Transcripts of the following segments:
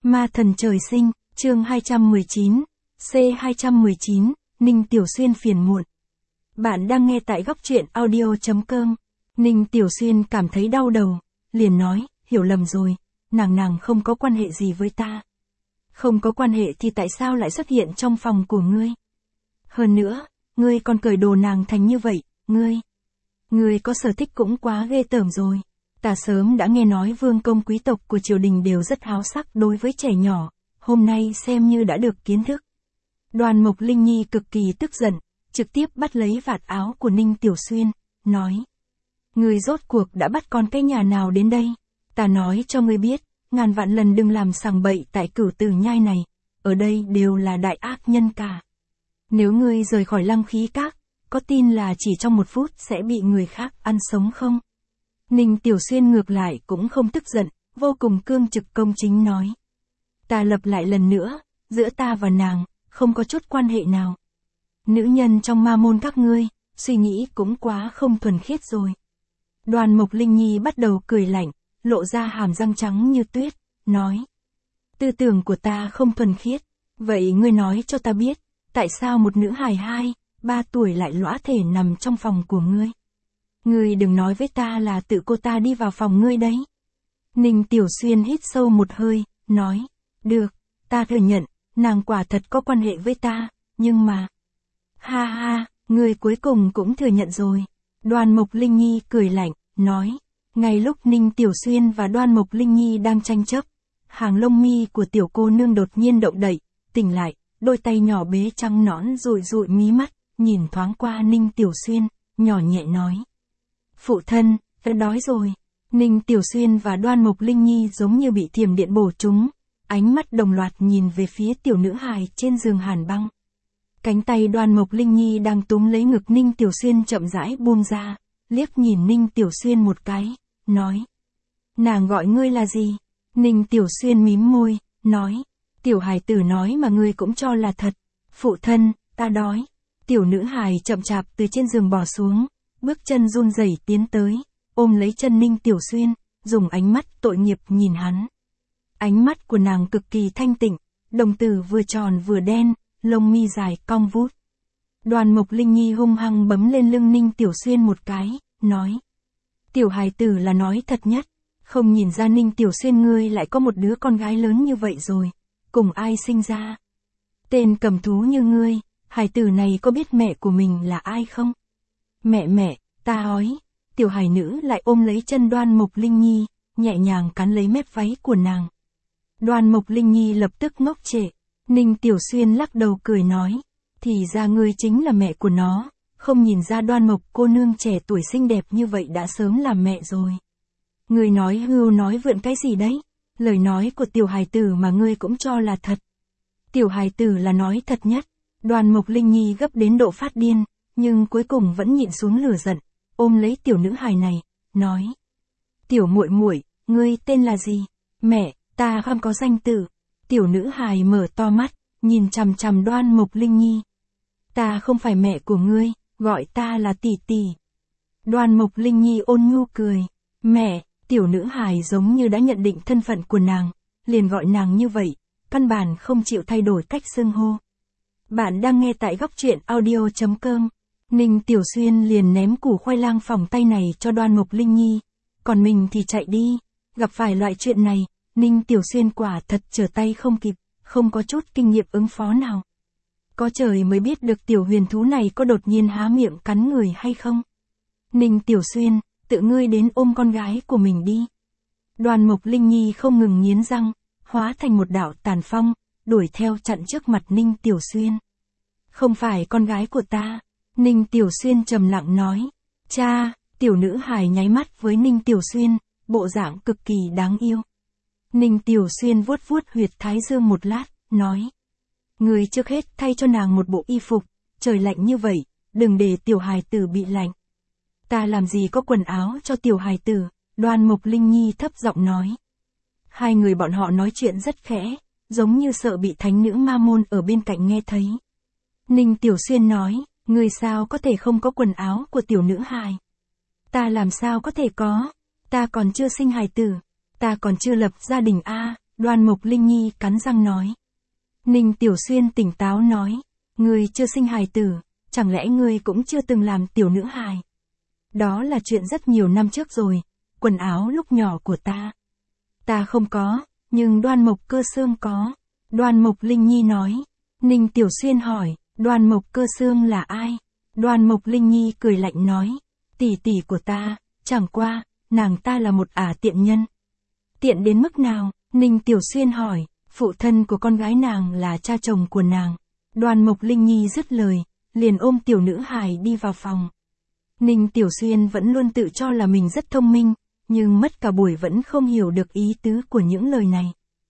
Ma thần trời sinh, chương 219, C219, Ninh Tiểu Xuyên phiền muộn. Bạn đang nghe tại góc truyện audio.com. Ninh Tiểu Xuyên cảm thấy đau đầu, liền nói, hiểu lầm rồi, nàng không có quan hệ gì với ta. Không có quan hệ thì tại sao lại xuất hiện trong phòng của ngươi? Hơn nữa, ngươi còn cởi đồ nàng thành như vậy, ngươi có sở thích cũng quá ghê tởm rồi. Ta sớm đã nghe nói vương công quý tộc của triều đình đều rất háo sắc đối với trẻ nhỏ, hôm nay xem như đã được kiến thức. Đoàn Mộc Linh Nhi cực kỳ tức giận, trực tiếp bắt lấy vạt áo của Ninh Tiểu Xuyên, nói. Ngươi rốt cuộc đã bắt con cái nhà nào đến đây? Ta nói cho ngươi biết, ngàn vạn lần đừng làm sằng bậy tại Cửu Tử Nhai này, ở đây đều là đại ác nhân cả. Nếu ngươi rời khỏi Lăng Khí Các, có tin là chỉ trong 1 phút sẽ bị người khác ăn sống không? Ninh Tiểu Xuyên ngược lại cũng không tức giận, vô cùng cương trực công chính nói. Ta lặp lại lần nữa, giữa ta và nàng, không có chút quan hệ nào. Nữ nhân trong ma môn các ngươi, suy nghĩ cũng quá không thuần khiết rồi. Đoàn Mộc Linh Nhi bắt đầu cười lạnh, lộ ra hàm răng trắng như tuyết, nói. Tư tưởng của ta không thuần khiết, vậy ngươi nói cho ta biết, tại sao một nữ hài 2-3 tuổi lại lõa thể nằm trong phòng của ngươi? Ngươi đừng nói với ta là tự cô ta đi vào phòng ngươi đấy. Ninh Tiểu Xuyên hít sâu một hơi, nói. Được, ta thừa nhận, nàng quả thật có quan hệ với ta, nhưng mà... Ha ha, ngươi cuối cùng cũng thừa nhận rồi. Đoàn Mộc Linh Nhi cười lạnh, nói. Ngay lúc Ninh Tiểu Xuyên và Đoàn Mộc Linh Nhi đang tranh chấp, hàng lông mi của tiểu cô nương đột nhiên động đậy, tỉnh lại, đôi tay nhỏ bé trắng nõn dụi dụi mí mắt, nhìn thoáng qua Ninh Tiểu Xuyên, nhỏ nhẹ nói. Phụ thân, đã đói rồi. Ninh Tiểu Xuyên và Đoàn Mộc Linh Nhi giống như bị thiểm điện bổ trúng, ánh mắt đồng loạt nhìn về phía tiểu nữ hài trên giường hàn băng. Cánh tay Đoàn Mộc Linh Nhi đang túm lấy ngực Ninh Tiểu Xuyên chậm rãi buông ra, liếc nhìn Ninh Tiểu Xuyên một cái, nói. Nàng gọi ngươi là gì? Ninh Tiểu Xuyên mím môi, nói. Tiểu hài tử nói mà ngươi cũng cho là thật. Phụ thân, ta đói. Tiểu nữ hài chậm chạp từ trên giường bò xuống, bước chân run rẩy tiến tới, ôm lấy chân Ninh Tiểu Xuyên, dùng ánh mắt tội nghiệp nhìn hắn. Ánh mắt của nàng cực kỳ thanh tịnh, đồng tử vừa tròn vừa đen, lông mi dài cong vút. Đoàn Mộc Linh Nhi hung hăng bấm lên lưng Ninh Tiểu Xuyên một cái, nói. Tiểu hài tử là nói thật nhất, không nhìn ra Ninh Tiểu Xuyên ngươi lại có một đứa con gái lớn như vậy rồi, cùng ai sinh ra? Tên cầm thú như ngươi, hài tử này có biết mẹ của mình là ai không? Mẹ, ta ói. Tiểu hài nữ lại ôm lấy chân Đoàn Mộc Linh Nhi, nhẹ nhàng cắn lấy mép váy của nàng. Đoàn Mộc Linh Nhi lập tức ngốc trệ. Ninh Tiểu Xuyên lắc đầu cười nói. Thì ra ngươi chính là mẹ của nó, không nhìn ra Đoàn Mộc cô nương trẻ tuổi xinh đẹp như vậy đã sớm làm mẹ rồi. Ngươi nói hưu nói vượn cái gì đấy? Lời nói của tiểu hài tử mà ngươi cũng cho là thật. Tiểu hài tử là nói thật nhất. Đoàn Mộc Linh Nhi gấp đến độ phát điên, nhưng cuối cùng vẫn nhịn xuống lửa giận, ôm lấy tiểu nữ hài này, nói. Tiểu muội muội, ngươi tên là gì? Mẹ, ta không có danh tử. Tiểu nữ hài mở to mắt, nhìn chằm chằm Đoàn Mộc Linh Nhi. Ta không phải mẹ của ngươi, gọi ta là tỷ tỷ. Đoàn Mộc Linh Nhi ôn nhu cười. Mẹ, tiểu nữ hài giống như đã nhận định thân phận của nàng, liền gọi nàng như vậy, căn bản không chịu thay đổi cách xưng hô. Bạn đang nghe tại góc truyện audio.com. Ninh Tiểu Xuyên liền ném củ khoai lang phỏng tay này cho Đoàn Mộc Linh Nhi, còn mình thì chạy đi. Gặp phải loại chuyện này, Ninh Tiểu Xuyên quả thật trở tay không kịp, không có chút kinh nghiệm ứng phó nào. Có trời mới biết được tiểu huyền thú này có đột nhiên há miệng cắn người hay không. Ninh Tiểu Xuyên, tự ngươi đến ôm con gái của mình đi. Đoàn Mộc Linh Nhi không ngừng nghiến răng, hóa thành một đạo tàn phong, đuổi theo chặn trước mặt Ninh Tiểu Xuyên. Không phải con gái của ta. Ninh Tiểu Xuyên trầm lặng nói. Cha, tiểu nữ hài nháy mắt với Ninh Tiểu Xuyên, bộ dạng cực kỳ đáng yêu. Ninh Tiểu Xuyên vuốt huyệt thái dương một lát, nói. Người trước hết thay cho nàng một bộ y phục, trời lạnh như vậy, đừng để tiểu hài tử bị lạnh. Ta làm gì có quần áo cho tiểu hài tử, Đoàn Mộc Linh Nhi thấp giọng nói. Hai người bọn họ nói chuyện rất khẽ, giống như sợ bị thánh nữ ma môn ở bên cạnh nghe thấy. Ninh Tiểu Xuyên nói. Người sao có thể không có quần áo của tiểu nữ hài? Ta làm sao có thể có? Ta còn chưa sinh hài tử. Ta còn chưa lập gia đình a. Đoan Mục Linh Nhi cắn răng nói. Ninh Tiểu Xuyên tỉnh táo nói. Ngươi chưa sinh hài tử, chẳng lẽ ngươi cũng chưa từng làm tiểu nữ hài? Đó là chuyện rất nhiều năm trước rồi, quần áo lúc nhỏ của ta. Ta không có, nhưng Đoan Mộc Cơ Xương có. Đoan Mục Linh Nhi nói. Ninh Tiểu Xuyên hỏi, Đoan Mộc Cơ Xương là ai? Đoan Mục Linh Nhi cười lạnh nói. Tỷ tỷ của ta, chẳng qua, nàng ta là một ả tiện nhân. Tiện đến mức nào? Ninh Tiểu Xuyên hỏi. Phụ thân của con gái nàng là cha chồng của nàng. Đoan Mục Linh Nhi dứt lời, liền ôm tiểu nữ hài đi vào phòng. Ninh Tiểu Xuyên vẫn luôn tự cho là mình rất thông minh, nhưng mất cả buổi vẫn không hiểu được ý tứ của những lời này.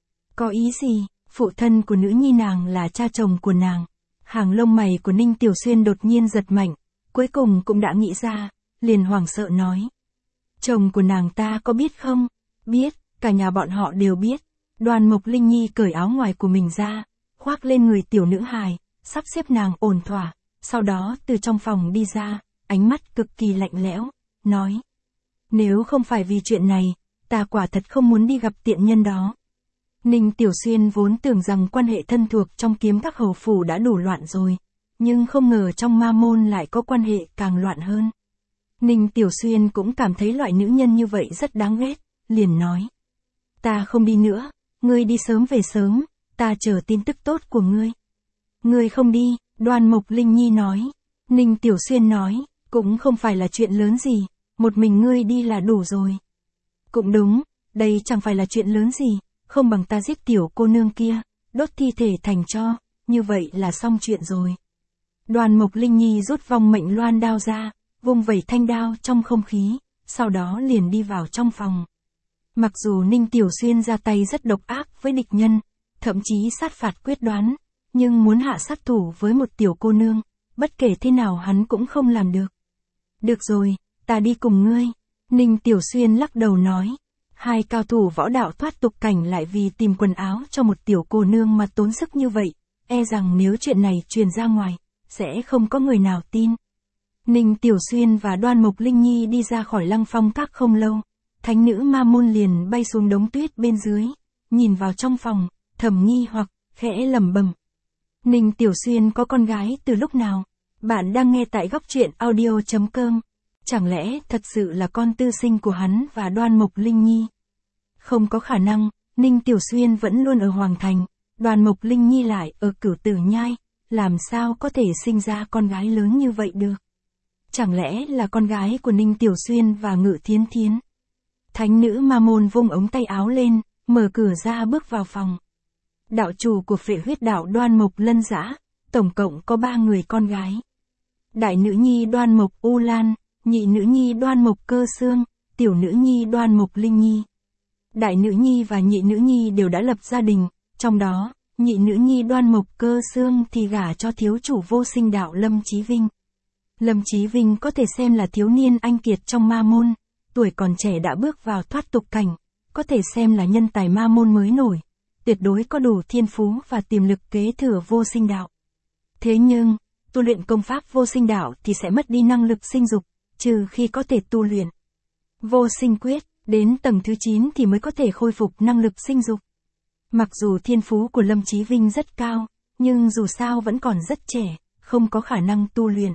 Có ý gì? Phụ thân của nữ nhi nàng là cha chồng của nàng. Hàng lông mày của Ninh Tiểu Xuyên đột nhiên giật mạnh, cuối cùng cũng đã nghĩ ra, liền hoảng sợ nói. Chồng của nàng ta có biết không? Biết, cả nhà bọn họ đều biết. Đoan Mục Linh Nhi cởi áo ngoài của mình ra, khoác lên người tiểu nữ hài, sắp xếp nàng ổn thỏa, sau đó từ trong phòng đi ra, ánh mắt cực kỳ lạnh lẽo, nói. Nếu không phải vì chuyện này, ta quả thật không muốn đi gặp tiện nhân đó. Ninh Tiểu Xuyên vốn tưởng rằng quan hệ thân thuộc trong Kiếm Các hầu phủ đã đủ loạn rồi, nhưng không ngờ trong ma môn lại có quan hệ càng loạn hơn. Ninh Tiểu Xuyên cũng cảm thấy loại nữ nhân như vậy rất đáng ghét, liền nói. Ta không đi nữa, ngươi đi sớm về sớm, ta chờ tin tức tốt của ngươi. Ngươi không đi, Đoan Mục Linh Nhi nói. Ninh Tiểu Xuyên nói, cũng không phải là chuyện lớn gì, một mình ngươi đi là đủ rồi. Cũng đúng, đây chẳng phải là chuyện lớn gì, không bằng ta giết tiểu cô nương kia, đốt thi thể thành tro, như vậy là xong chuyện rồi. Đoan Mục Linh Nhi rút vong mệnh loan đao ra, vung vẩy thanh đao trong không khí, sau đó liền đi vào trong phòng. Mặc dù Ninh Tiểu Xuyên ra tay rất độc ác với địch nhân, thậm chí sát phạt quyết đoán, nhưng muốn hạ sát thủ với một tiểu cô nương, bất kể thế nào hắn cũng không làm được. Được rồi, ta đi cùng ngươi. Ninh Tiểu Xuyên lắc đầu nói. Hai cao thủ võ đạo thoát tục cảnh lại vì tìm quần áo cho một tiểu cô nương mà tốn sức như vậy, e rằng nếu chuyện này truyền ra ngoài, sẽ không có người nào tin. Ninh Tiểu Xuyên và Đoan Mục Linh Nhi đi ra khỏi Lăng Phong Các không lâu, thánh nữ ma môn liền bay xuống đống tuyết bên dưới, nhìn vào trong phòng, thầm nghi hoặc, khẽ lẩm bẩm. Ninh Tiểu Xuyên có con gái từ lúc nào? Bạn đang nghe tại góc truyện audio.com. Chẳng lẽ thật sự là con tư sinh của hắn và Đoan Mục Linh Nhi? Không có khả năng, Ninh Tiểu Xuyên vẫn luôn ở Hoàng Thành, Đoan Mục Linh Nhi lại ở Cửu Tử Nhai, làm sao có thể sinh ra con gái lớn như vậy được? Chẳng lẽ là con gái của Ninh Tiểu Xuyên và Ngự Thiến Thiến? Thánh nữ ma môn vung ống tay áo lên, mở cửa ra bước vào phòng. Đạo chủ của Phệ Huyết Đạo Đoan Mục Lân Dã, tổng cộng có 3 người con gái. Đại nữ nhi Đoan Mục U Lan, nhị nữ nhi Đoan Mục Cơ Xương, tiểu nữ nhi Đoan Mục Linh Nhi. Đại nữ nhi và nhị nữ nhi đều đã lập gia đình, trong đó, nhị nữ nhi Đoan Mục Cơ Xương thì gả cho thiếu chủ Vô Sinh Đạo Lâm Chí Vinh. Lâm Chí Vinh có thể xem là thiếu niên anh kiệt trong ma môn, tuổi còn trẻ đã bước vào thoát tục cảnh, có thể xem là nhân tài ma môn mới nổi, tuyệt đối có đủ thiên phú và tiềm lực kế thừa Vô Sinh Đạo. Thế nhưng, tu luyện công pháp Vô Sinh Đạo thì sẽ mất đi năng lực sinh dục, trừ khi có thể tu luyện Vô Sinh Quyết, đến tầng thứ 9 thì mới có thể khôi phục năng lực sinh dục. Mặc dù thiên phú của Lâm Chí Vinh rất cao, nhưng dù sao vẫn còn rất trẻ, không có khả năng tu luyện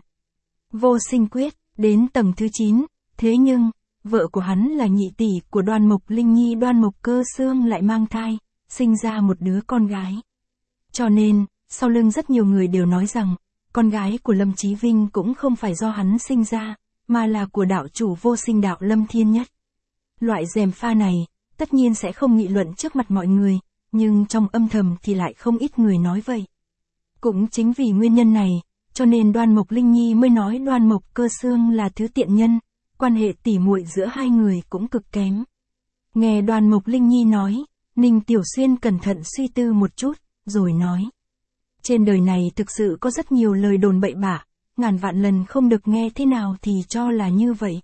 Vô Sinh Quyết, đến tầng thứ 9, thế nhưng, vợ của hắn là nhị tỷ của Đoan Mục Linh Nhi Đoan Mục Cơ Xương lại mang thai, sinh ra một đứa con gái. Cho nên, sau lưng rất nhiều người đều nói rằng, con gái của Lâm Chí Vinh cũng không phải do hắn sinh ra, mà là của đạo chủ Vô Sinh Đạo Lâm Thiên Nhất. Loại gièm pha này, tất nhiên sẽ không nghị luận trước mặt mọi người, nhưng trong âm thầm thì lại không ít người nói vậy. Cũng chính vì nguyên nhân này, cho nên Đoan Mục Linh Nhi mới nói Đoan Mục Cơ Xương là thứ tiện nhân, quan hệ tỉ muội giữa hai người cũng cực kém. Nghe Đoan Mục Linh Nhi nói, Ninh Tiểu Xuyên cẩn thận suy tư một chút, rồi nói. Trên đời này thực sự có rất nhiều lời đồn bậy bạ, ngàn vạn lần không được nghe thế nào thì cho là như vậy.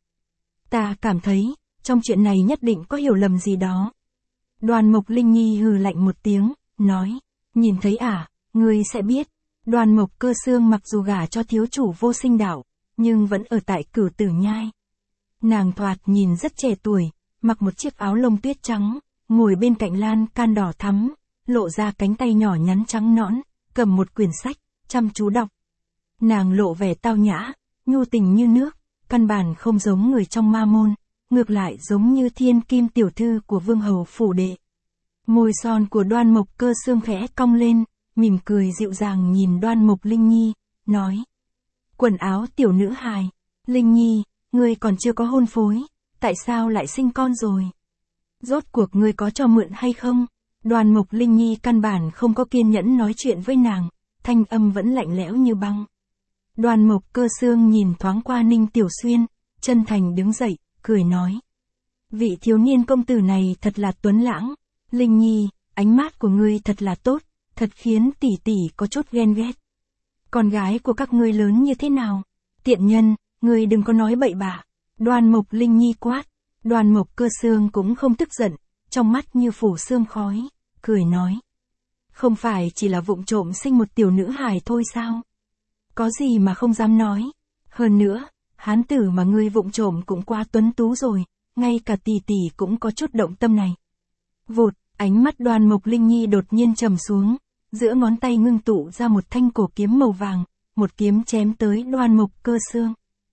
Ta cảm thấy, trong chuyện này nhất định có hiểu lầm gì đó. Đoan Mục Linh Nhi hừ lạnh một tiếng, nói, nhìn thấy ngươi sẽ biết, Đoan Mục Cơ Xương mặc dù gả cho thiếu chủ Vô Sinh Đạo, nhưng vẫn ở tại Cửu Tử Nhai. Nàng thoạt nhìn rất trẻ tuổi, mặc một chiếc áo lông tuyết trắng, ngồi bên cạnh lan can đỏ thắm, lộ ra cánh tay nhỏ nhắn trắng nõn, cầm một quyển sách, chăm chú đọc. Nàng lộ vẻ tao nhã, nhu tình như nước, căn bản không giống người trong ma môn, ngược lại giống như thiên kim tiểu thư của vương hầu phủ đệ. Môi son của Đoan Mộc Cơ Xương khẽ cong lên, mỉm cười dịu dàng nhìn Đoan Mộc Linh Nhi, nói. Quần áo tiểu nữ hài, Linh Nhi, ngươi còn chưa có hôn phối, tại sao lại sinh con rồi? Rốt cuộc ngươi có cho mượn hay không? Đoan Mộc Linh Nhi căn bản không có kiên nhẫn nói chuyện với nàng, thanh âm vẫn lạnh lẽo như băng. Đoan Mộc Cơ Xương nhìn thoáng qua Ninh Tiểu Xuyên, chân thành đứng dậy, cười nói. Vị thiếu niên công tử này thật là tuấn lãng. Linh Nhi, ánh mắt của ngươi thật là tốt, thật khiến tỷ tỷ có chút ghen ghét. Con gái của các ngươi lớn như thế nào? Tiện nhân, ngươi đừng có nói bậy bạ. Đoan Mộc Linh Nhi quát. Đoan Mộc Cơ Xương cũng không tức giận, trong mắt như phủ sương khói, cười nói. Không phải chỉ là vụng trộm sinh một tiểu nữ hài thôi sao? Có gì mà không dám nói. Hơn nữa, hán tử mà ngươi vụng trộm cũng quá tuấn tú rồi, ngay cả tỷ tỷ cũng có chút động tâm này. Vụt, ánh mắt Đoan Mộc Linh Nhi đột nhiên trầm xuống, giữa ngón tay ngưng tụ ra một thanh cổ kiếm màu vàng, một kiếm chém tới Đoan Mộc Cơ Xương.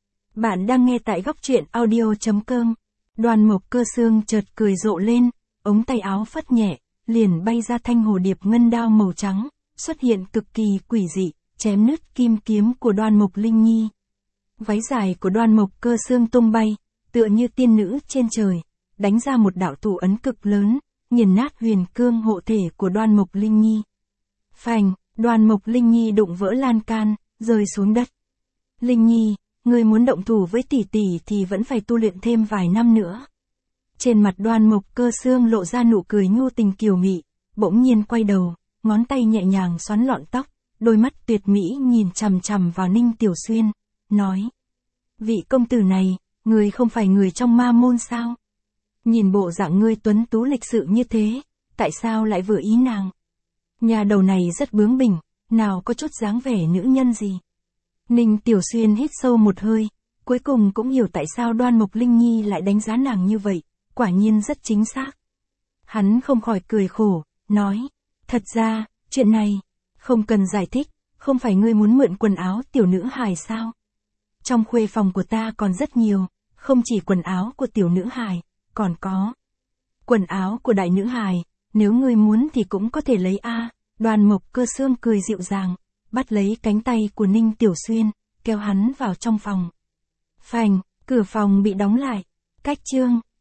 Bạn đang nghe tại góc truyện audio.com. Đoan Mộc Cơ Xương chợt cười rộ lên, ống tay áo phất nhẹ, liền bay ra thanh hồ điệp ngân đao màu trắng, xuất hiện cực kỳ quỷ dị, chém nứt kim kiếm của Đoan Mộc Linh Nhi. Váy dài của Đoan Mộc Cơ Xương tung bay, tựa như tiên nữ trên trời, đánh ra một đạo thủ ấn cực lớn, nghiền nát huyền cương hộ thể của Đoan Mộc Linh Nhi. Phành, Đoan Mộc Linh Nhi đụng vỡ lan can, rơi xuống đất. Linh Nhi, ngươi muốn động thủ với tỷ tỷ thì vẫn phải tu luyện thêm vài năm nữa. Trên mặt Đoan Mộc Cơ Xương lộ ra nụ cười nhu tình kiều mị, bỗng nhiên quay đầu, ngón tay nhẹ nhàng xoắn lọn tóc, đôi mắt tuyệt mỹ nhìn chằm chằm vào Ninh Tiểu Xuyên, nói. Vị công tử này, ngươi không phải người trong ma môn sao? Nhìn bộ dạng ngươi tuấn tú lịch sự như thế, tại sao lại vừa ý nàng? Nhà đầu này rất bướng bỉnh, nào có chút dáng vẻ nữ nhân gì. Ninh Tiểu Xuyên hít sâu một hơi, cuối cùng cũng hiểu tại sao Đoan Mộc Linh Nhi lại đánh giá nàng như vậy, quả nhiên rất chính xác. Hắn không khỏi cười khổ, nói, thật ra, chuyện này, không cần giải thích, không phải ngươi muốn mượn quần áo tiểu nữ hài sao? Trong khuê phòng của ta còn rất nhiều, không chỉ quần áo của tiểu nữ hài, còn có quần áo của đại nữ hài, nếu ngươi muốn thì cũng có thể lấy a. Đoan Mộc Cơ Xương cười dịu dàng, bắt lấy cánh tay của Ninh Tiểu Xuyên, kéo hắn vào trong phòng. Phành, cửa phòng bị đóng lại. Cách chương